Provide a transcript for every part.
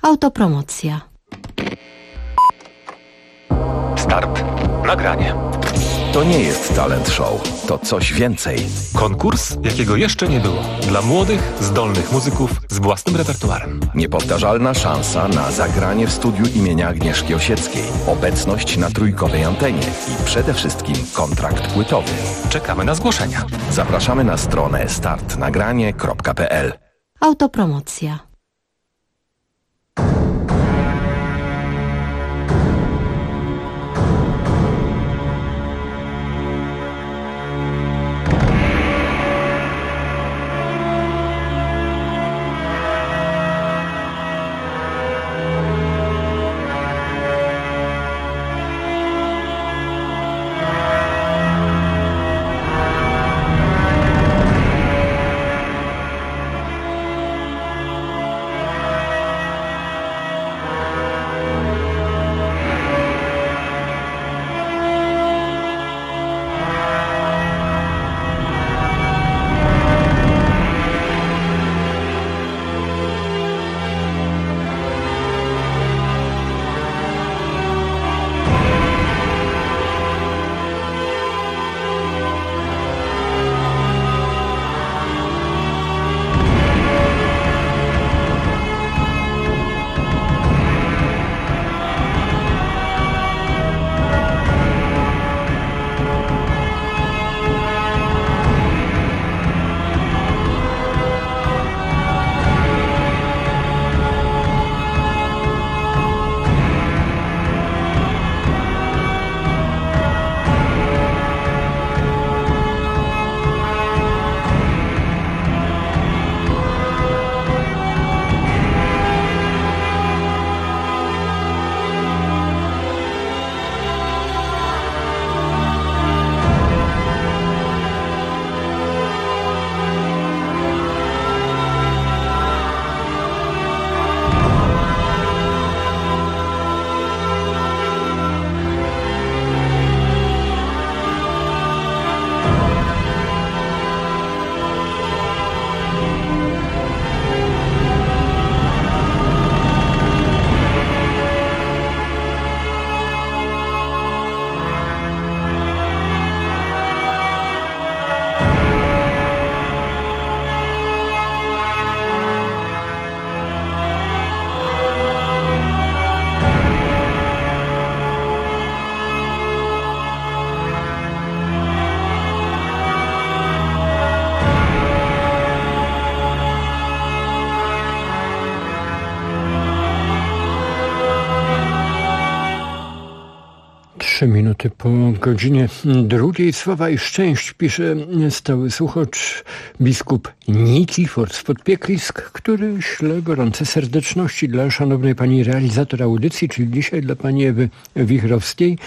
Autopromocja. Start. Nagranie. To nie jest talent show, to coś więcej. Konkurs, jakiego jeszcze nie było. Dla młodych, zdolnych muzyków z własnym repertuarem. Niepowtarzalna szansa na zagranie w studiu imienia Agnieszki Osieckiej. Obecność na trójkowej antenie i przede wszystkim kontrakt płytowy. Czekamy na zgłoszenia. Zapraszamy na stronę startnagranie.pl. Autopromocja. Minuty po godzinie 2. Sława i szczęść, pisze stały słuchacz biskup Nikifor z Podpieklisk, który śle gorące serdeczności dla szanownej pani realizator audycji, czyli dzisiaj dla pani Ewy Wichrowskiej,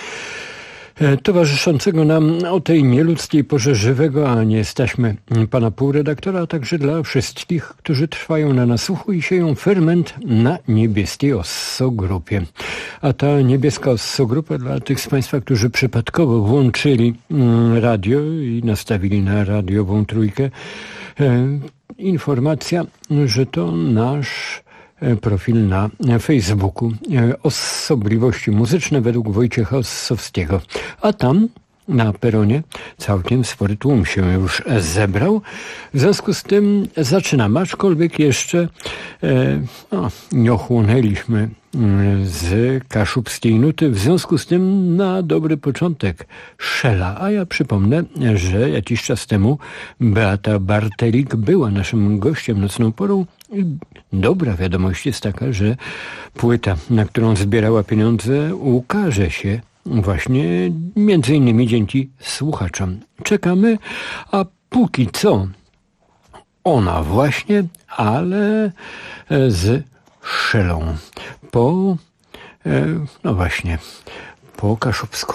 towarzyszącego nam o tej nieludzkiej porze żywego, a nie staśmy pana półredaktora, a także dla wszystkich, którzy trwają na nasłuchu i sieją ferment na niebieskiej Osso-grupie. A ta niebieska Osso-grupa dla tych z państwa, którzy przypadkowo włączyli radio i nastawili na radiową trójkę, informacja, że to nasz profil na Facebooku. Osobliwości muzyczne według Wojciecha Ossowskiego. A tam na peronie całkiem spory tłum się już zebrał. W związku z tym zaczynamy, aczkolwiek jeszcze nie ochłonęliśmy z kaszubskiej nuty. W związku z tym na dobry początek Szela. A ja przypomnę, że jakiś czas temu Beata Bartelik była naszym gościem nocną porą. I dobra wiadomość jest taka, że płyta, na którą zbierała pieniądze, ukaże się właśnie między innymi dzięki słuchaczom. Czekamy, a póki co ona właśnie, ale z Szelą. Po kaszubsku.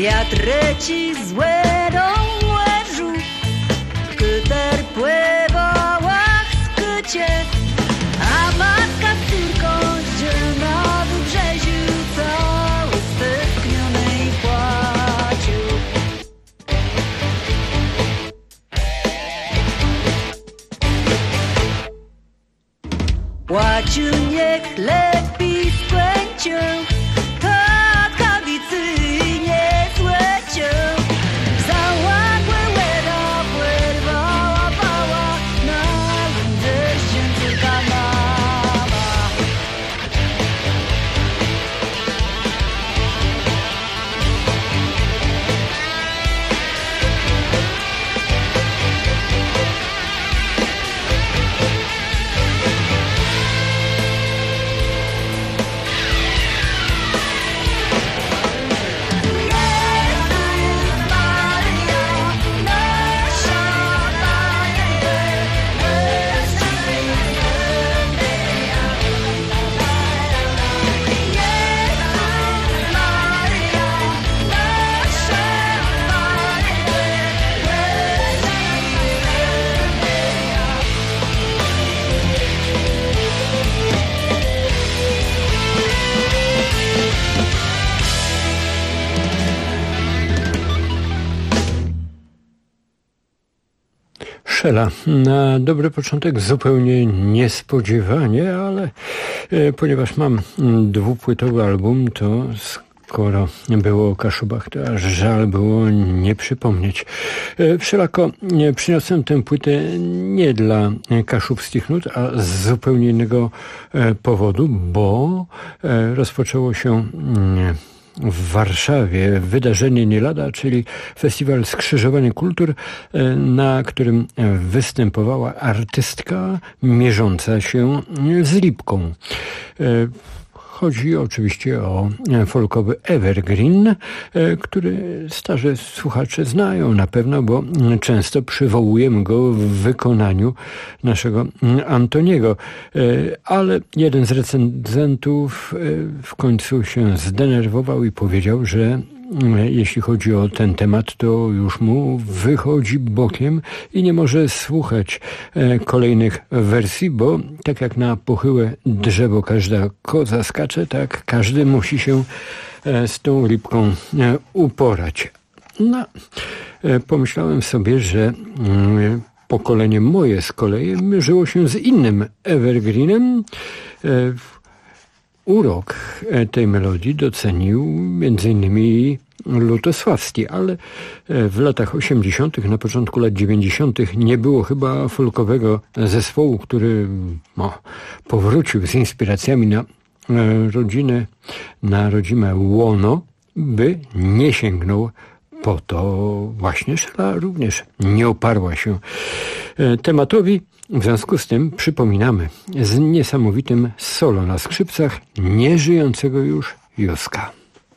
Wiatr ci złe do łeżu, kyter pływała w skycie, a matka z córką siedziała na wybrzeziu, cały stęskniony i płacił. Płacił niech lepiej z pęcią, Na dobry początek zupełnie niespodziewanie, ale ponieważ mam dwupłytowy album, to skoro było o Kaszubach, to aż żal było nie przypomnieć. Wszelako przyniosłem tę płytę nie dla kaszubskich nut, a z zupełnie innego powodu, bo rozpoczęło się w Warszawie wydarzenie nie lada, czyli Festiwal Skrzyżowanie Kultur, na którym występowała artystka mierząca się z Lipką. Chodzi oczywiście o folkowy evergreen, który starzy słuchacze znają na pewno, bo często przywołujemy go w wykonaniu naszego Antoniego. Ale jeden z recenzentów w końcu się zdenerwował i powiedział, że jeśli chodzi o ten temat, to już mu wychodzi bokiem i nie może słuchać kolejnych wersji, bo tak jak na pochyłe drzewo każda koza skacze, tak każdy musi się z tą Lipką uporać. No, pomyślałem sobie, że pokolenie moje z kolei mierzyło się z innym evergreenem. Urok tej melodii docenił m.in. Lutosławski, ale w latach 80., na początku lat 90. nie było chyba folkowego zespołu, który powrócił z inspiracjami na rodzinę, na rodzime łono, by nie sięgnął po to właśnie Szela również nie oparła się tematowi. W związku z tym przypominamy z niesamowitym solo na skrzypcach nieżyjącego już Józka.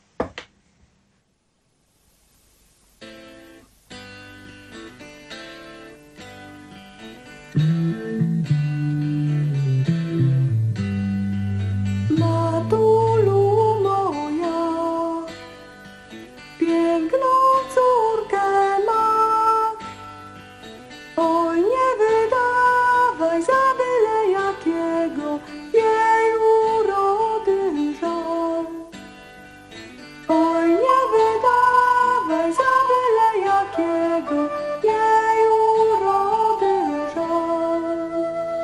Matulu moja, piękną córkę ma. Oj, nie wydawaj za byle jakiego jej urody żal. Oj, nie wydawaj za byle jakiego jej urody żal.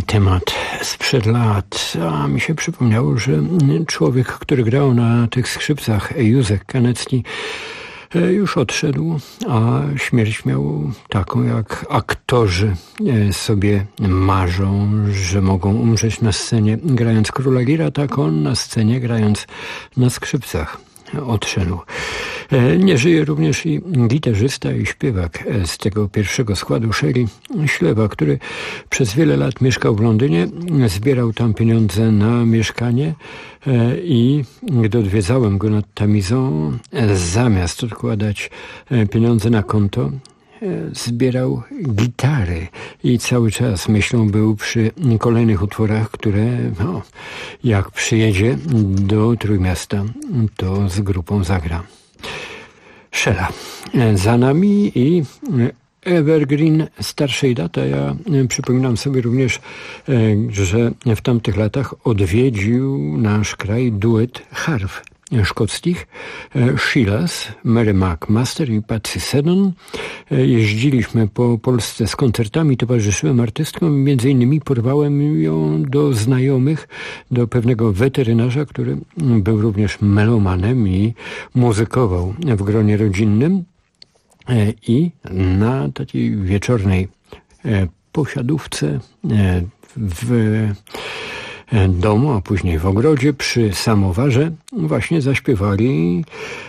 temat sprzed lat, a mi się przypomniało, że człowiek, który grał na tych skrzypcach, Józef Kanecki, już odszedł, a śmierć miał taką, jak aktorzy sobie marzą, że mogą umrzeć na scenie grając Króla Lira, tak on na scenie grając na skrzypcach odszedł. Nie żyje również i gitarzysta i śpiewak z tego pierwszego składu, Sherry Ślewa, który przez wiele lat mieszkał w Londynie, zbierał tam pieniądze na mieszkanie i gdy odwiedzałem go nad Tamizą, zamiast odkładać pieniądze na konto, zbierał gitary i cały czas myślą był przy kolejnych utworach, które jak przyjedzie do Trójmiasta, to z grupą zagra. Szela za nami i Evergreen starszej daty. Ja przypominam sobie również, że w tamtych latach odwiedził nasz kraj duet harf szkockich, Sheilas, Mary McMaster i Patsy Seddon. Jeździliśmy po Polsce z koncertami, towarzyszyłem artystkom i między innymi porwałem ją do znajomych, do pewnego weterynarza, który był również melomanem i muzykował w gronie rodzinnym. I na takiej wieczornej posiadówce w domu, a później w ogrodzie przy samowarze właśnie zaśpiewali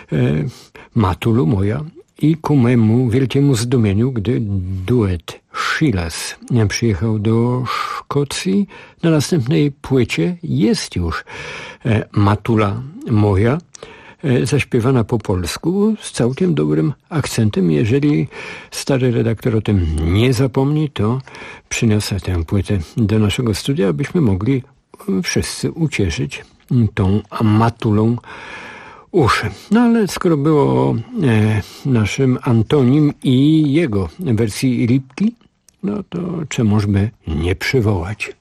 Matulu moja i ku memu wielkiemu zdumieniu, gdy duet Sheilas przyjechał do Szkocji, na następnej płycie jest już Matula moja, zaśpiewana po polsku z całkiem dobrym akcentem. Jeżeli stary redaktor o tym nie zapomni, to przyniosę tę płytę do naszego studia, abyśmy mogli wszyscy ucieszyć tą Matulą uszy. No ale skoro było o naszym Antonim i jego wersji Lipki, no to czemuż by nie przywołać.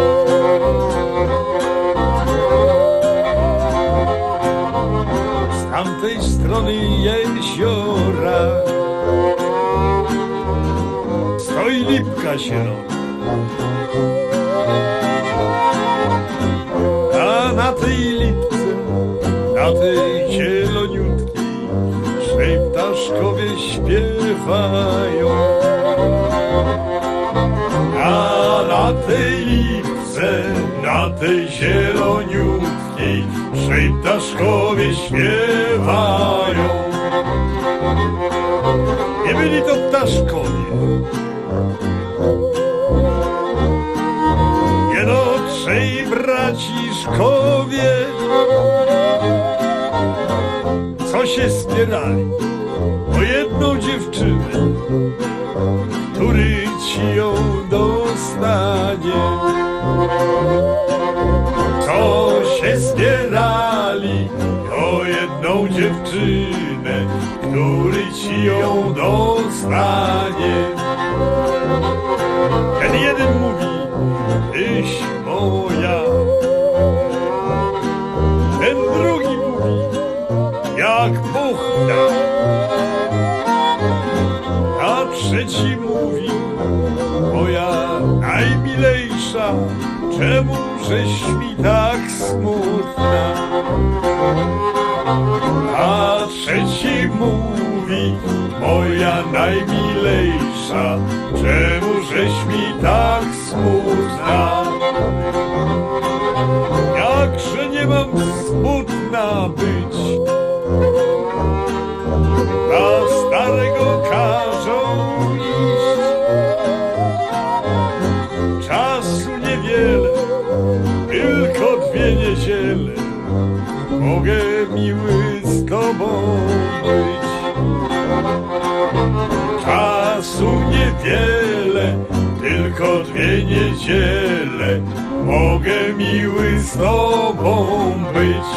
Z tamtej strony jeziora stoi lipka zielona, a na tej lipce, na tej zieloniutkiej trzej ptaszkowie śpiewają. A na tej lipce, na tej zieloniutkiej trzej ptaszkowie śpiewają. Nie byli to ptaszkowie, jeno trzej braciszkowie, co się spierali o jedną dziewczynę, który ci ją dostanie. Co się spierali o jedną dziewczynę, który ci ją dostanie. Ten jeden mówi, tyś moja. Ten drugi mówi, jak puchna. A trzeci mówi, moja najmilejsza, czemu żeś mi tak smutna? A trzeci mówi, moja najmilejsza, czemu żeś mi tak smutna? Jakże nie mam smutna być, na starego każą iść. Czasu niewiele, tylko 2 niedziele, mogę miły z tobą być. Czasu niewiele, tylko 2 niedziele, mogę miły z tobą być.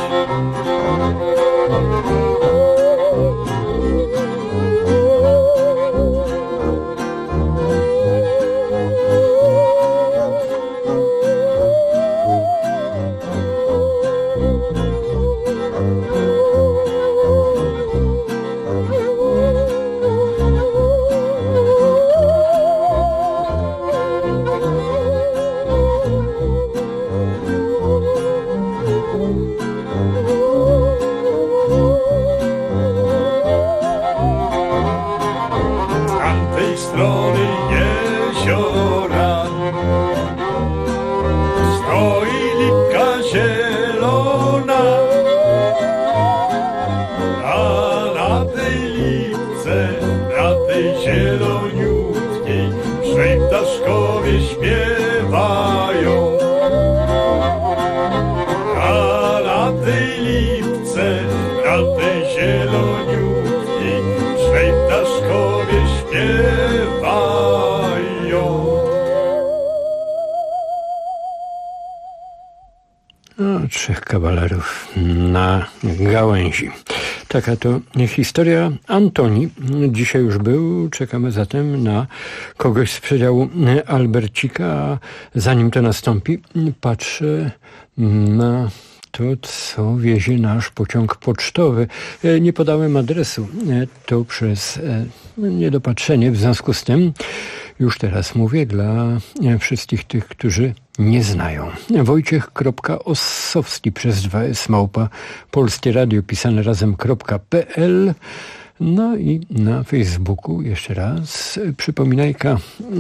No, 3 kawalerów na gałęzi. Taka to historia Antoni. Dzisiaj już był. Czekamy zatem na kogoś z przedziału Albercika. Zanim to nastąpi, patrzę na to, co wiezie nasz pociąg pocztowy. Nie podałem adresu. To przez niedopatrzenie. W związku z tym już teraz mówię dla wszystkich tych, którzy nie znają. Wojciech.Ossowski przez 2s Polskie Radio pisane razem.pl. No i na Facebooku jeszcze raz przypominajka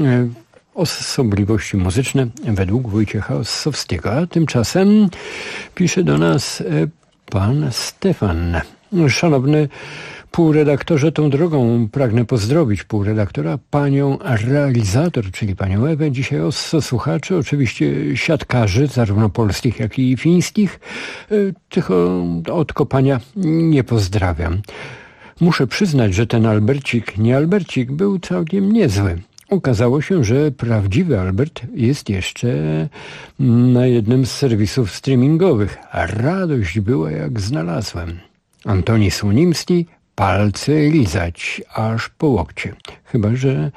osobliwości muzyczne według Wojciecha Ossowskiego. A tymczasem pisze do nas pan Stefan. Szanowny półredaktorze, tą drogą pragnę pozdrowić półredaktora, panią realizator, czyli panią Ewę. Dzisiaj słuchaczy, oczywiście siatkarzy, zarówno polskich, jak i fińskich. Tych od kopania nie pozdrawiam. Muszę przyznać, że ten Albercik, nie Albercik, był całkiem niezły. Okazało się, że prawdziwy Albert jest jeszcze na jednym z serwisów streamingowych. Radość była, jak znalazłem. Antoni Słonimski, palce lizać aż po łokcie. Chyba że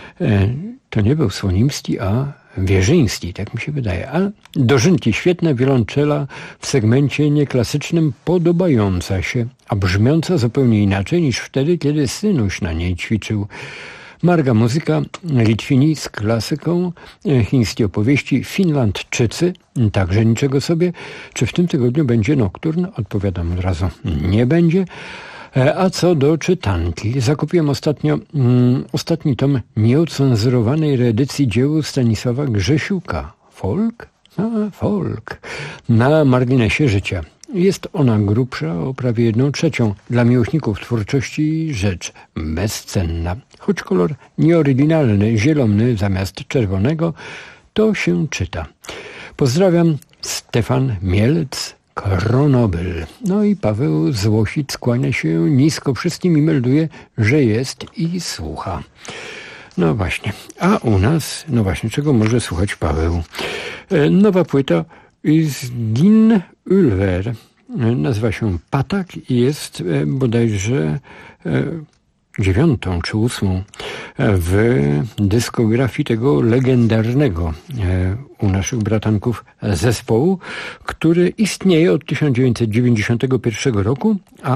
to nie był Słonimski, a Wierzyński, tak mi się wydaje. A dożynki świetne, wiolonczela w segmencie nieklasycznym podobająca się, a brzmiąca zupełnie inaczej niż wtedy, kiedy synuś na niej ćwiczył. Marga muzyka, Litwini z klasyką, chińskie opowieści, Finlandczycy, także niczego sobie. Czy w tym tygodniu będzie nokturn? Odpowiadam od razu, nie będzie. A co do czytanki, zakupiłem ostatni tom nieocenzurowanej reedycji dzieł Stanisława Grzesiuka. Folk? Folk. Na marginesie życia. Jest ona grubsza o prawie 1/3. Dla miłośników twórczości rzecz bezcenna. Choć kolor nieoryginalny, zielony zamiast czerwonego, to się czyta. Pozdrawiam, Stefan Mielec, Kronobyl. No i Paweł Złosic skłania się nisko wszystkim i melduje, że jest i słucha. No właśnie. A u nas, no właśnie, czego może słuchać Paweł? Nowa płyta z Gin Ulver. Nazywa się Patak i jest bodajże 9. czy 8. w dyskografii tego legendarnego u naszych bratanków zespołu, który istnieje od 1991 roku, a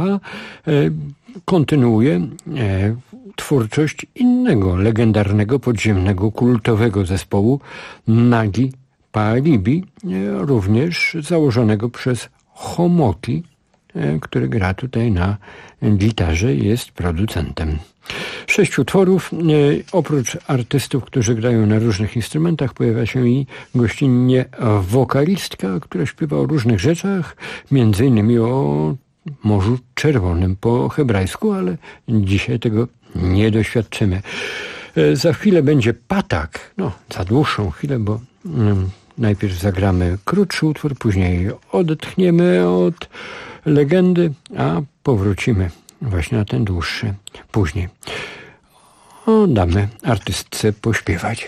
kontynuuje twórczość innego legendarnego, podziemnego, kultowego zespołu Nagi Paribie, również założonego przez Homoki, który gra tutaj na gitarze i jest producentem. 6 utworów. Oprócz artystów, którzy grają na różnych instrumentach, pojawia się i gościnnie wokalistka, która śpiewa o różnych rzeczach, między innymi o Morzu Czerwonym po hebrajsku, ale dzisiaj tego nie doświadczymy. Za chwilę będzie Patak, no za dłuższą chwilę, bo najpierw zagramy krótszy utwór, później odetchniemy od legendy, a powrócimy właśnie na ten dłuższy później. Damy artystce pośpiewać.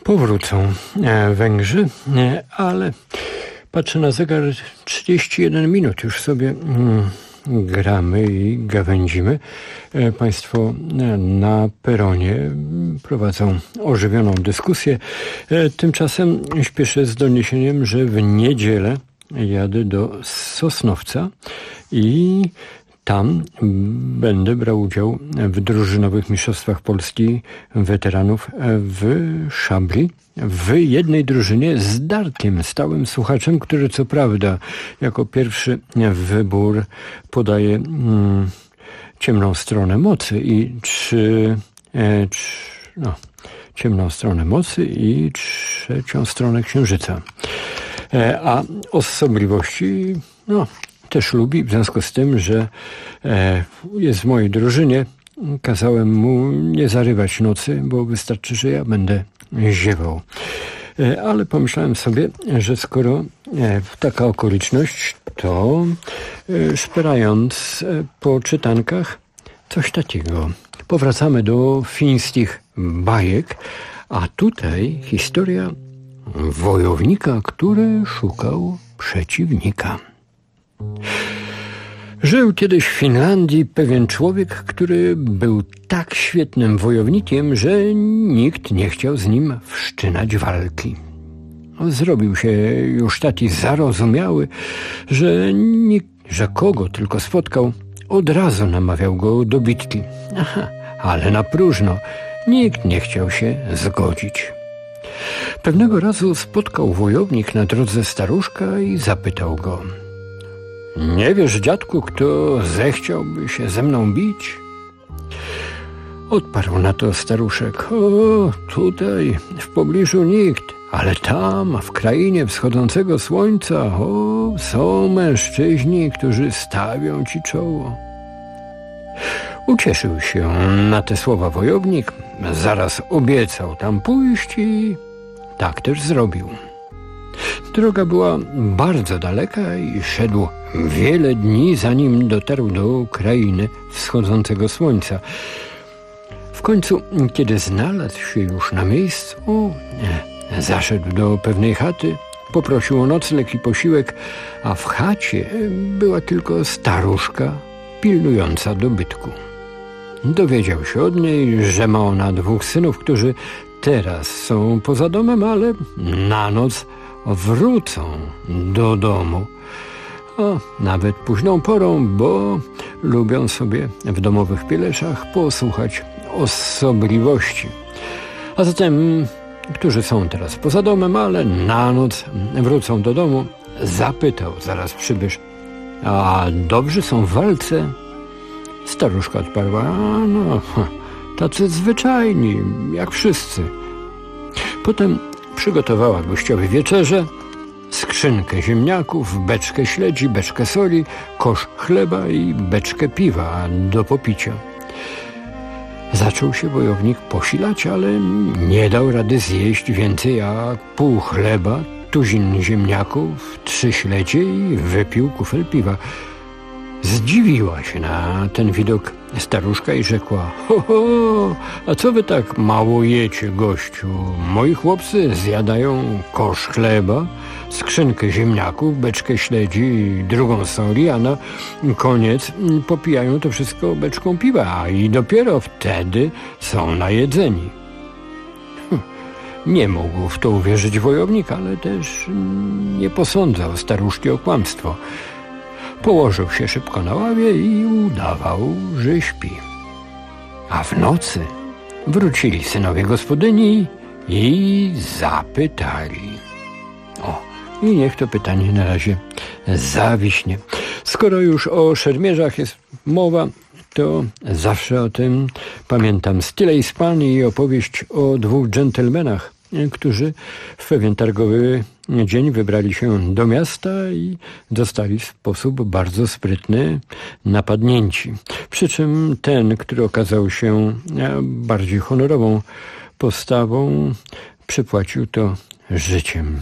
Powrócą Węgrzy, ale patrzę na zegar, 31 minut już sobie gramy i gawędzimy. Państwo na peronie prowadzą ożywioną dyskusję. Tymczasem śpieszę z doniesieniem, że w niedzielę jadę do Sosnowca i tam będę brał udział w drużynowych mistrzostwach Polski weteranów w szabli. W jednej drużynie z Darkiem, stałym słuchaczem, który co prawda jako pierwszy wybór podaje ciemną stronę mocy i ciemną stronę mocy i trzecią stronę księżyca. A osobliwości, też lubi, w związku z tym, że jest w mojej drużynie, kazałem mu nie zarywać nocy, bo wystarczy, że ja będę ziewał. Ale pomyślałem sobie, że skoro taka okoliczność, to szperając po czytankach, coś takiego. Powracamy do fińskich bajek, a tutaj historia wojownika, który szukał przeciwnika. Żył kiedyś w Finlandii pewien człowiek, który był tak świetnym wojownikiem, że nikt nie chciał z nim wszczynać walki. Zrobił się już taki zarozumiały, że kogo tylko spotkał, od razu namawiał go do bitki. Ale na próżno, nikt nie chciał się zgodzić. Pewnego razu spotkał wojownik na drodze staruszka i zapytał go: nie wiesz, dziadku, kto zechciałby się ze mną bić? Odparł na to staruszek: o, tutaj w pobliżu nikt, ale tam, w krainie wschodzącego słońca, są mężczyźni, którzy stawią ci czoło. Ucieszył się na te słowa wojownik, zaraz obiecał tam pójść i tak też zrobił. Droga była bardzo daleka i szedł wiele dni, zanim dotarł do krainy wschodzącego słońca. W końcu, kiedy znalazł się już na miejscu, zaszedł do pewnej chaty, poprosił o nocleg i posiłek, a w chacie była tylko staruszka pilnująca dobytku. Dowiedział się od niej, że ma ona 2 synów, którzy teraz są poza domem, ale na noc wrócą do domu. Nawet późną porą, bo lubią sobie w domowych pieleszach posłuchać osobliwości. A zatem, którzy są teraz poza domem, ale na noc wrócą do domu, zapytał zaraz przybysz: a dobrzy są w walce? Staruszka odparła: tacy zwyczajni, jak wszyscy. Potem przygotowała gościowi wieczerzę, skrzynkę ziemniaków, beczkę śledzi, beczkę soli, kosz chleba i beczkę piwa do popicia. Zaczął się wojownik posilać, ale nie dał rady zjeść więcej jak pół chleba, tuzin ziemniaków, 3 śledzie i wypił kufel piwa. Zdziwiła się na ten widok staruszka i rzekła: a co wy tak mało jecie, gościu? Moi chłopcy zjadają kosz chleba, skrzynkę ziemniaków, beczkę śledzi i drugą soli, a na koniec popijają to wszystko beczką piwa i dopiero wtedy są najedzeni. Nie mógł w to uwierzyć wojownik, ale też nie posądzał staruszki o kłamstwo. Położył się szybko na ławie i udawał, że śpi. A w nocy wrócili synowie gospodyni i zapytali. I niech to pytanie na razie zawiśnie. Skoro już o szermierzach jest mowa, to zawsze o tym pamiętam Stille Span i opowieść o 2 dżentelmenach, którzy w pewien targowy dzień wybrali się do miasta i zostali w sposób bardzo sprytny napadnięci. Przy czym ten, który okazał się bardziej honorową postawą, przypłacił to życiem.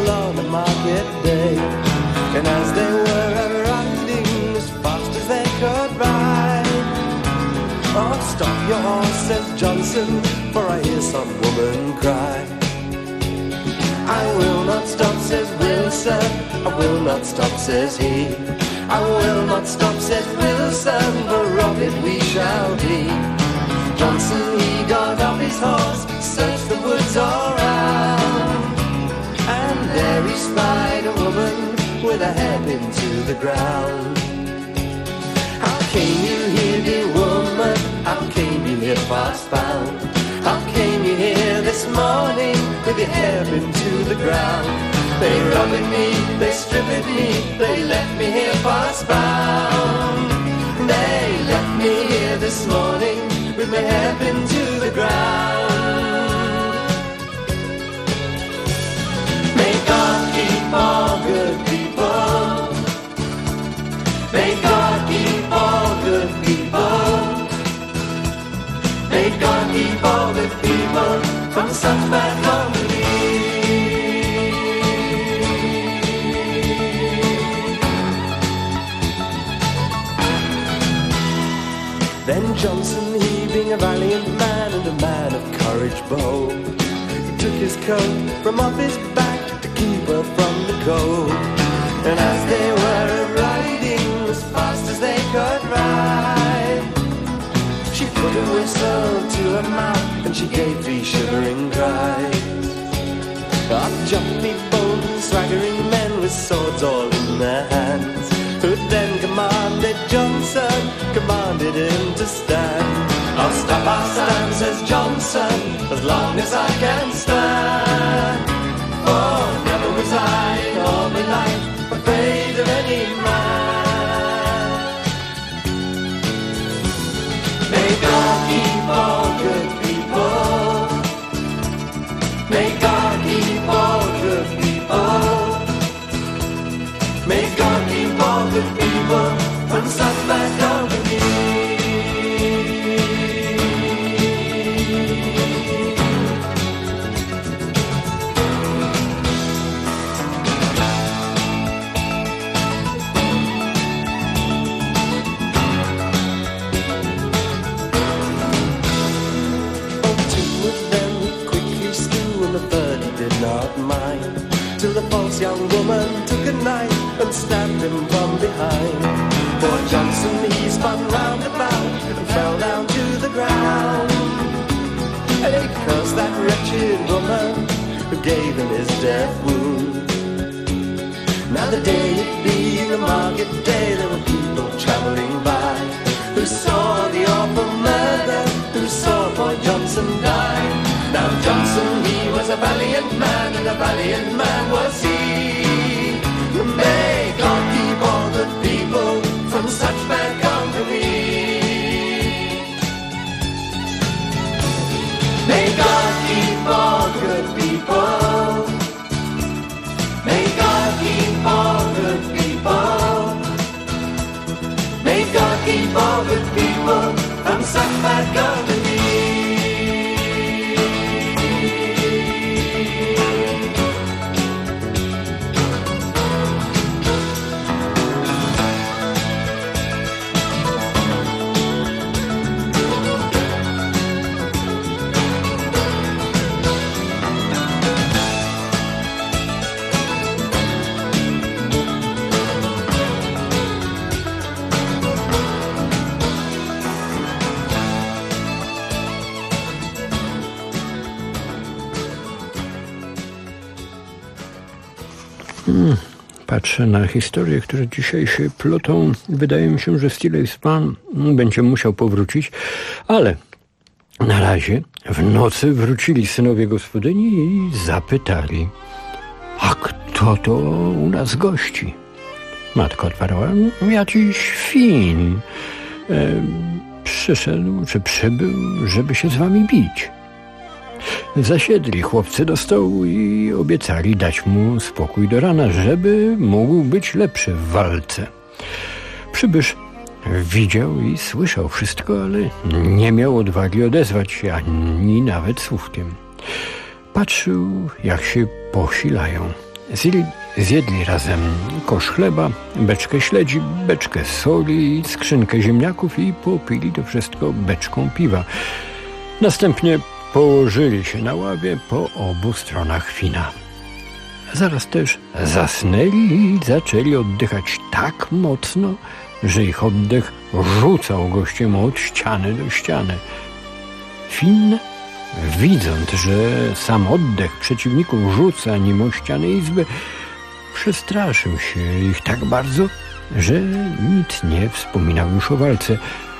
cattle on a market day. And as they were riding as fast as they could ride, "Oh, stop your horse," says Johnson, "for I hear some woman cry." "I will not stop," says Wilson, "I will not stop," says he. "I will not stop," says Wilson, "for of it we shall be." Johnson, he got off his horse, searched the woods all round, and there he spied a woman with her head into the ground. "How came you here, dear woman? How came you here fast bound? How came you here this morning with your hair into the ground?" "They robbed me, they stripped me, they left me here fast bound. They left me here this morning with my head into the ground." May God keep all good people. May God keep all good people. May God keep all good people from such bad company. Then Johnson, he being a valiant man and a man of courage bold, he took his coat from off his back to keep her from the cold. And as they were riding as fast as they could ride, she put a whistle to her mouth and she gave 3 shivering cries. Up jumped me bold and swaggering men with swords all in their hands, who then commanded Johnson, commanded him to stand. "I'll stop our stand," says Johnson, "as long as I can stand. For never was I in all my life afraid of any man." May God keep all good people. May God keep all good people. May God keep all good people from such bad company. Till the false young woman took a knife and stabbed him from behind. Poor Johnson, he spun round about and fell down to the ground. And he cursed that wretched woman who gave him his death wound. Now the day it being a market day, there were people travelling by who saw the awful murder, who saw poor Johnson die. Now Johnson, he was a valiant man, and a valiant man was he. May God keep all the people from such bad company. May God keep all good people. May God keep all good people. May God keep all good people from such bad company. Patrzę na historie, które dzisiaj się plotą. Wydaje mi się, że Steelers Pan będzie musiał powrócić, ale na razie w nocy wrócili synowie gospodyni i zapytali: a kto to u nas gości? Matka odparła: jakiś Fin przyszedł, czy przybył, żeby się z wami bić. Zasiedli chłopcy do stołu i obiecali dać mu spokój do rana, żeby mógł być lepszy w walce. Przybysz widział i słyszał wszystko, ale nie miał odwagi odezwać się ani nawet słówkiem. Patrzył, jak się posilają. Zjedli razem kosz chleba, beczkę śledzi, beczkę soli, skrzynkę ziemniaków i popili to wszystko beczką piwa. Następnie położyli się na ławie po obu stronach Fina. Zaraz też zasnęli i zaczęli oddychać tak mocno, że ich oddech rzucał gościem od ściany do ściany. Fin, widząc, że sam oddech przeciwników rzuca nim o ściany izby, przestraszył się ich tak bardzo, że nic nie wspominał już o walce.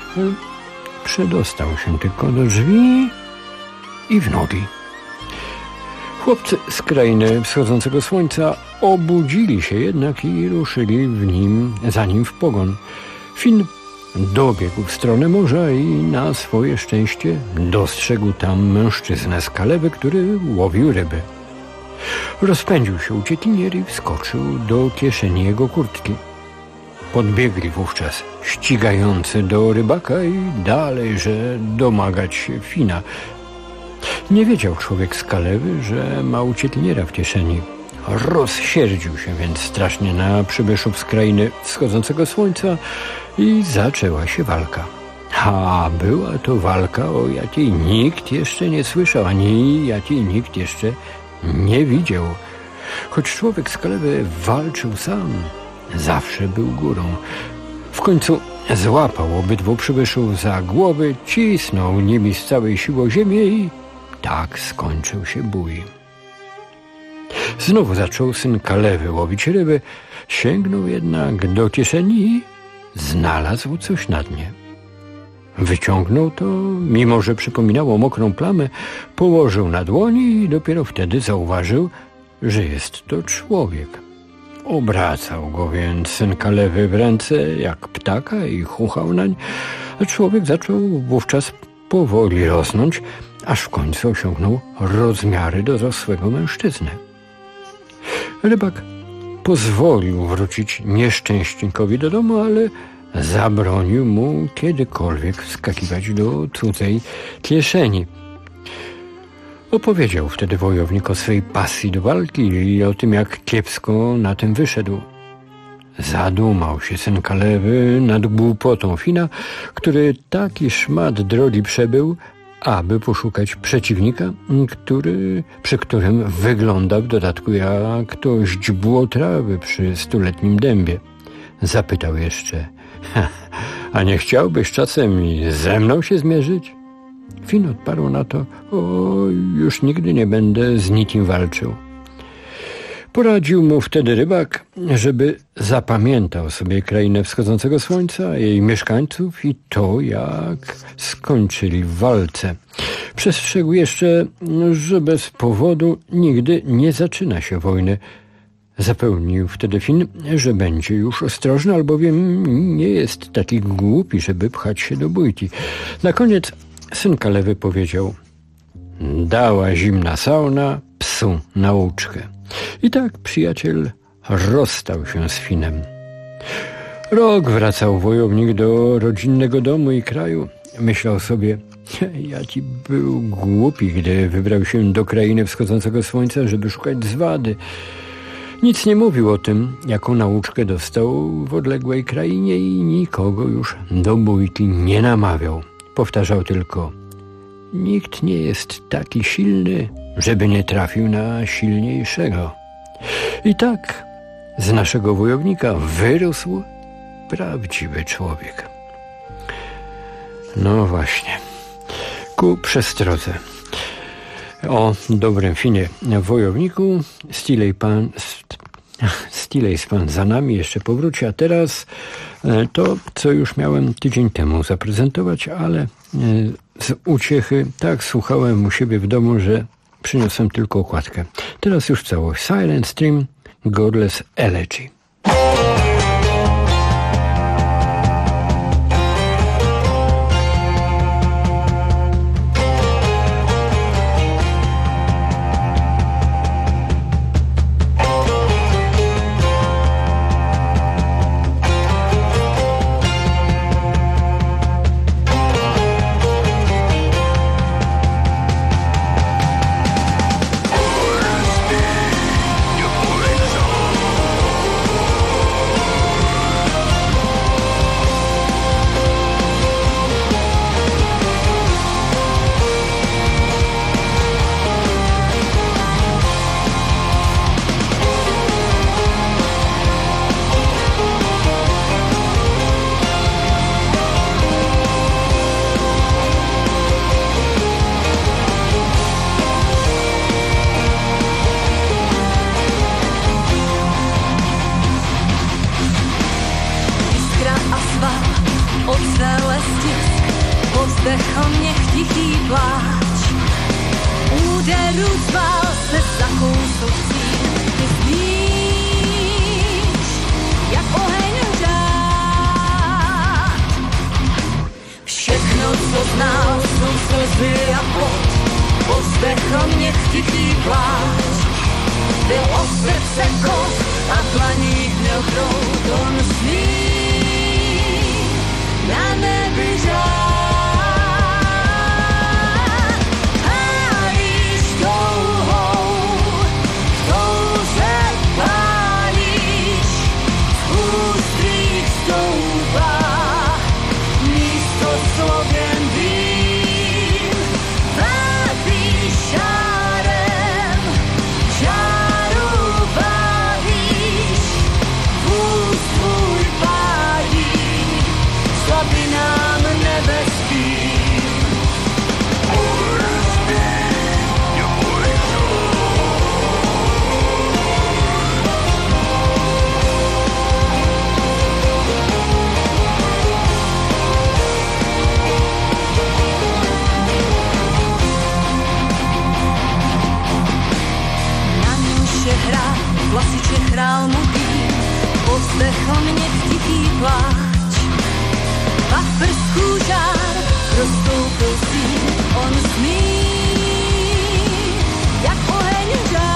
Przedostał się tylko do drzwi i w nogi. Chłopcy z krainy wschodzącego słońca obudzili się jednak i ruszyli za nim w pogon. Fin dobiegł w stronę morza i na swoje szczęście dostrzegł tam mężczyznę z Kalewy, który łowił ryby. Rozpędził się uciekinier i wskoczył do kieszeni jego kurtki. Podbiegli wówczas ścigający do rybaka i dalejże domagać się Fina. Nie wiedział człowiek z Kalewy, że ma uciekiniera w kieszeni. Rozsierdził się więc strasznie na przybyszów z krainy wschodzącego słońca i zaczęła się walka. A była to walka, o jakiej nikt jeszcze nie słyszał, ani jakiej nikt jeszcze nie widział. Choć człowiek z Kalewy walczył sam, zawsze był górą. W końcu złapał obydwu przybyszów za głowy, cisnął nimi z całej siły o ziemię i tak skończył się bój. Znowu zaczął syn Kalewy łowić ryby, sięgnął jednak do kieszeni i znalazł coś na dnie. Wyciągnął to, mimo że przypominało mokrą plamę, położył na dłoni i dopiero wtedy zauważył, że jest to człowiek. Obracał go więc syn Kalewy w ręce jak ptaka i chuchał nań, a człowiek zaczął wówczas powoli rosnąć, aż w końcu osiągnął rozmiary dorosłego mężczyzny. Rybak pozwolił wrócić nieszczęśnikowi do domu, ale zabronił mu kiedykolwiek wskakiwać do cudzej kieszeni. Opowiedział wtedy wojownik o swej pasji do walki i o tym, jak kiepsko na tym wyszedł. Zadumał się syn Kalewy nad głupotą Fina, który taki szmat drogi przebył, aby poszukać przeciwnika, przy którym wygląda w dodatku jak to źdźbło trawy przy 100-letnim dębie. Zapytał jeszcze: a nie chciałbyś czasem ze mną się zmierzyć? Fin odparł na to: o, już nigdy nie będę z nikim walczył. Poradził mu wtedy rybak, żeby zapamiętał sobie krainę wschodzącego słońca, jej mieszkańców i to, jak skończyli w walce. Przestrzegł jeszcze, że bez powodu nigdy nie zaczyna się wojny. Zapewnił wtedy Fin, że będzie już ostrożny, albowiem nie jest taki głupi, żeby pchać się do bójki. Na koniec syn Kalewy powiedział: dała zimna sauna psu nauczkę. I tak przyjaciel rozstał się z Finem. Rok wracał wojownik do rodzinnego domu i kraju. Myślał sobie: jaki był głupi, gdy wybrał się do krainy wschodzącego słońca, żeby szukać zwady. Nic nie mówił o tym, jaką nauczkę dostał w odległej krainie i nikogo już do bójki nie namawiał. Powtarzał tylko: nikt nie jest taki silny, żeby nie trafił na silniejszego. I tak z naszego wojownika wyrósł prawdziwy człowiek. No właśnie, ku przestrodze. O dobrym Finie wojowniku Stillejs pan za nami jeszcze powróci, a teraz to, co już miałem tydzień temu zaprezentować, ale z uciechy tak słuchałem u siebie w domu, że przyniosłem tylko okładkę. Teraz już całość. Silent Stream, Godless Elegy. Your boy plášť. Byl o srdce kos a dlaní měl proud, on smí na nebi žár. Pálíš touhou, v touze pálíš, v ústrých stoupá místo slovem vím. Vábíš šárem, žáru vábíš, vůz tvůj pádí slabinám nebeským. Hra, vlasy čechrál mu tým, povzdechl mě tichý pláč. A v prsků žár roztoupil s ním, on smí, jak oheň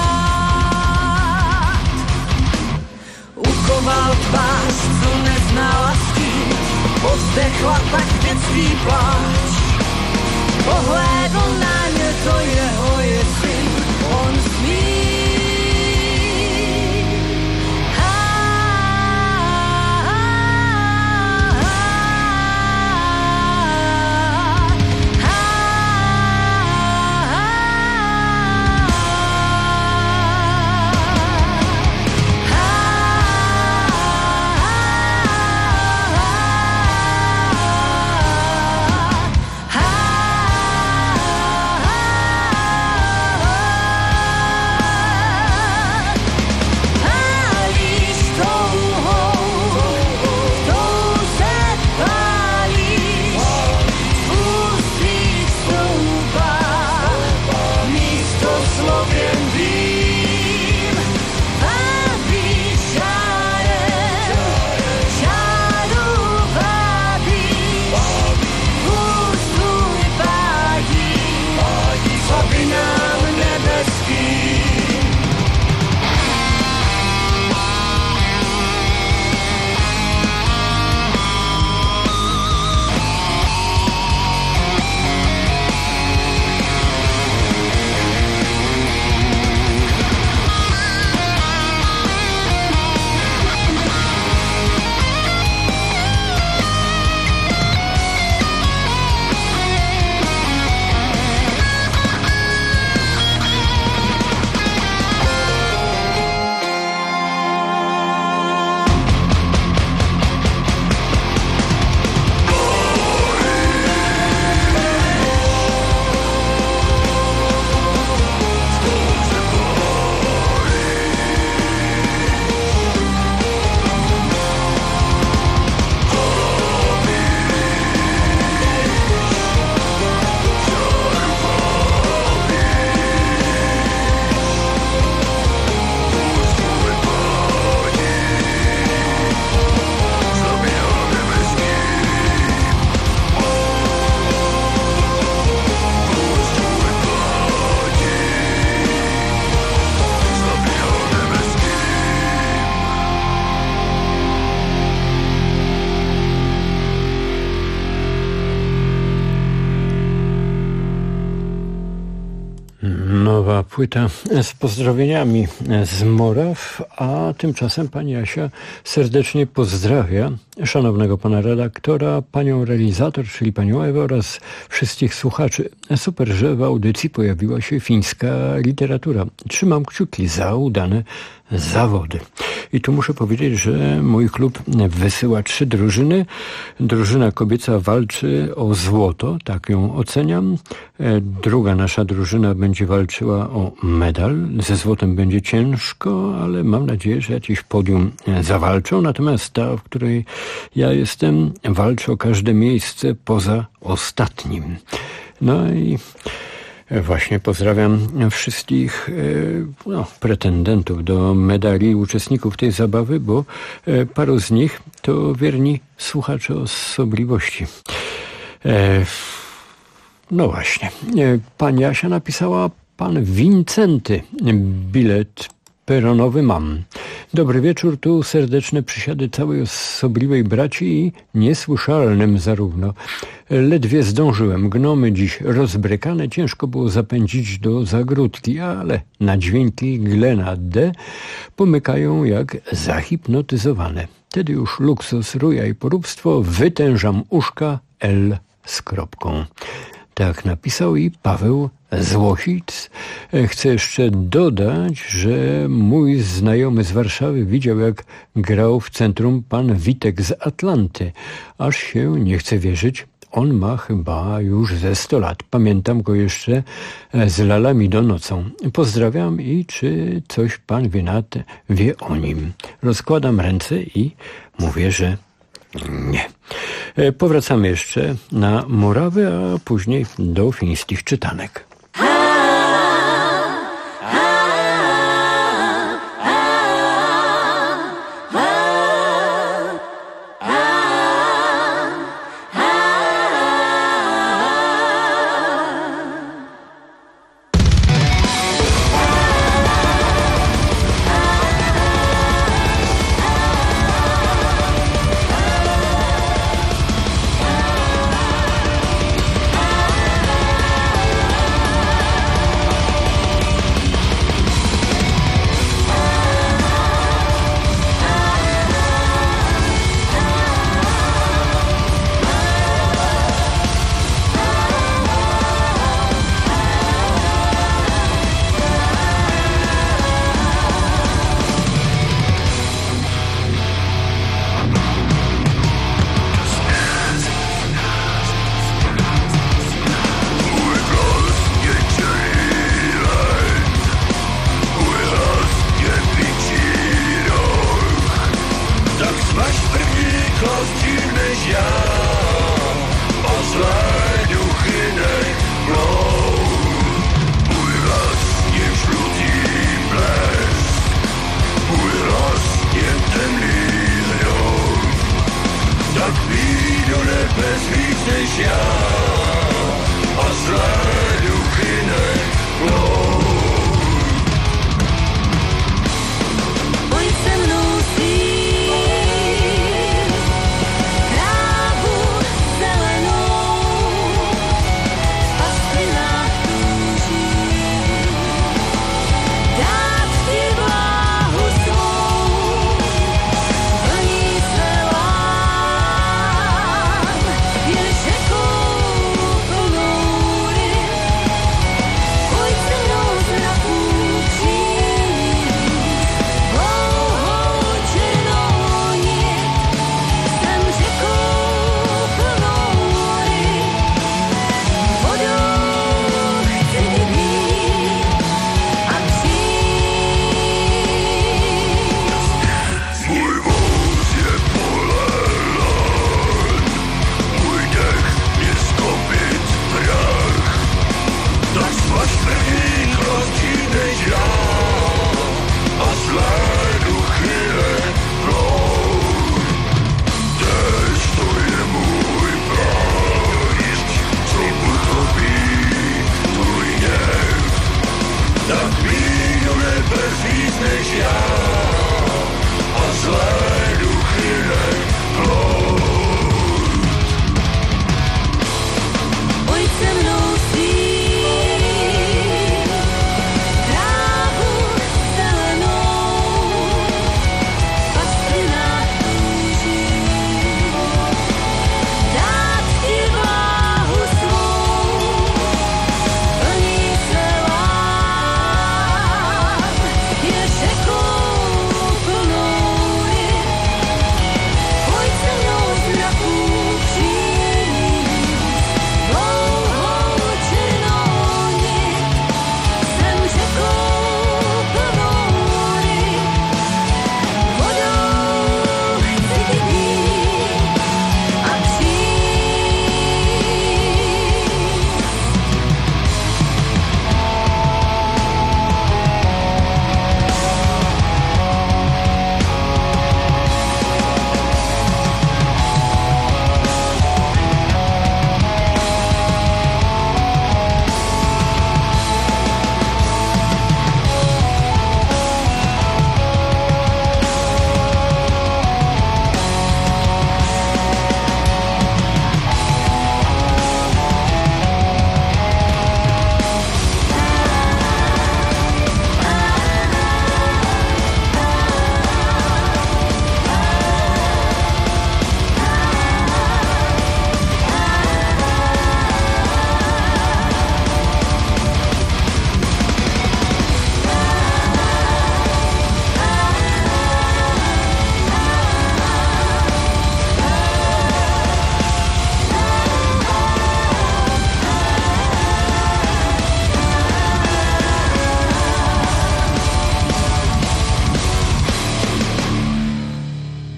žár. Uchoval tvář, co neznala stín, povzdechla tak dětství pláč. Pohlédl na ně, to jeho je syn, on smí. Nowa płyta z pozdrowieniami z Moraw, a tymczasem pani Asia serdecznie pozdrawia szanownego pana redaktora, panią realizator, czyli panią Ewę oraz wszystkich słuchaczy. Super, że w audycji pojawiła się fińska literatura. Trzymam kciuki za udane zawody. I tu muszę powiedzieć, że mój klub wysyła 3 drużyny. Drużyna kobieca walczy o złoto, tak ją oceniam. Druga nasza drużyna będzie walczyła o medal. Ze złotem będzie ciężko, ale mam nadzieję, że jakiś podium zawalczą. Natomiast ta, w której ja jestem, walczy o każde miejsce poza ostatnim. No i właśnie pozdrawiam wszystkich pretendentów do medali, uczestników tej zabawy, bo paru z nich to wierni słuchacze Osobliwości. No właśnie, pani Asia napisała Pan Wincenty. Bilet peronowy mam. Dobry wieczór, tu serdeczne przysiady całej osobliwej braci i niesłyszalnym zarówno. Ledwie zdążyłem. Gnomy dziś rozbrykane, ciężko było zapędzić do zagródki, ale na dźwięki Glena D. pomykają jak zahipnotyzowane. Wtedy już luksus, ruja i poróbstwo, wytężam uszka L z kropką. Tak napisał i Paweł z Łosic. Chcę jeszcze dodać, że mój znajomy z Warszawy widział, jak grał w centrum pan Witek z Atlanty. Aż się nie chce wierzyć. On ma chyba już ze 100 lat. Pamiętam go jeszcze z lalami do nocą. Pozdrawiam i czy coś pan wie o nim. Rozkładam ręce i mówię, że nie. Powracamy jeszcze na Morawę, a później do fińskich czytanek. Cool.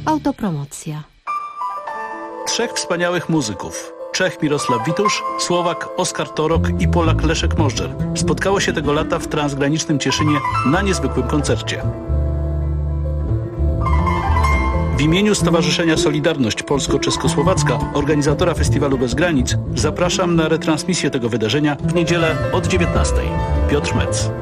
Autopromocja. Trzech wspaniałych muzyków. Czech Mirosław Witusz, Słowak Oskar Torok i Polak Leszek Możdżer spotkało się tego lata w transgranicznym Cieszynie na niezwykłym koncercie. W imieniu Stowarzyszenia Solidarność Polsko-Czeskosłowacka, organizatora Festiwalu Bez Granic, zapraszam na retransmisję tego wydarzenia w niedzielę od 19:00. Piotr Metz.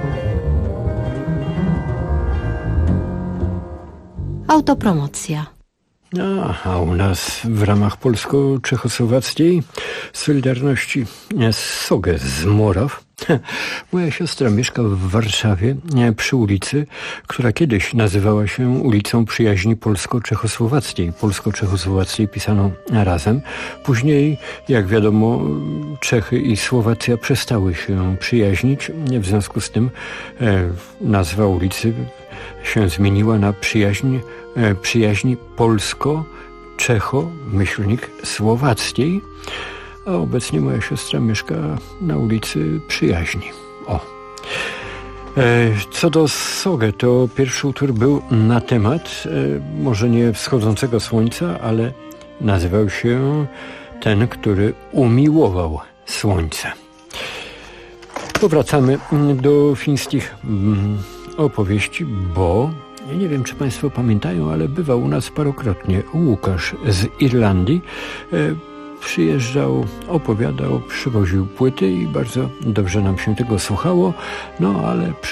Autopromocja. A u nas w ramach polsko-czechosłowackiej Solidarności Sogę z Moraw. Moja siostra mieszka w Warszawie przy ulicy, która kiedyś nazywała się ulicą Przyjaźni Polsko-Czechosłowackiej. Polsko-Czechosłowackiej pisano razem. Później, jak wiadomo, Czechy i Słowacja przestały się przyjaźnić. W związku z tym nazwa ulicy się zmieniła na Przyjaźni Polsko-Czecho-Słowackiej, a obecnie moja siostra mieszka na ulicy Przyjaźni. Co do Sogę, to pierwszy utwór był na temat może nie wschodzącego słońca, ale nazywał się Ten, który umiłował słońce. Powracamy do fińskich opowieści, bo ja nie wiem, czy Państwo pamiętają, ale bywał u nas parokrotnie Łukasz z Irlandii. Przyjeżdżał, opowiadał, przywoził płyty i bardzo dobrze nam się tego słuchało, no ale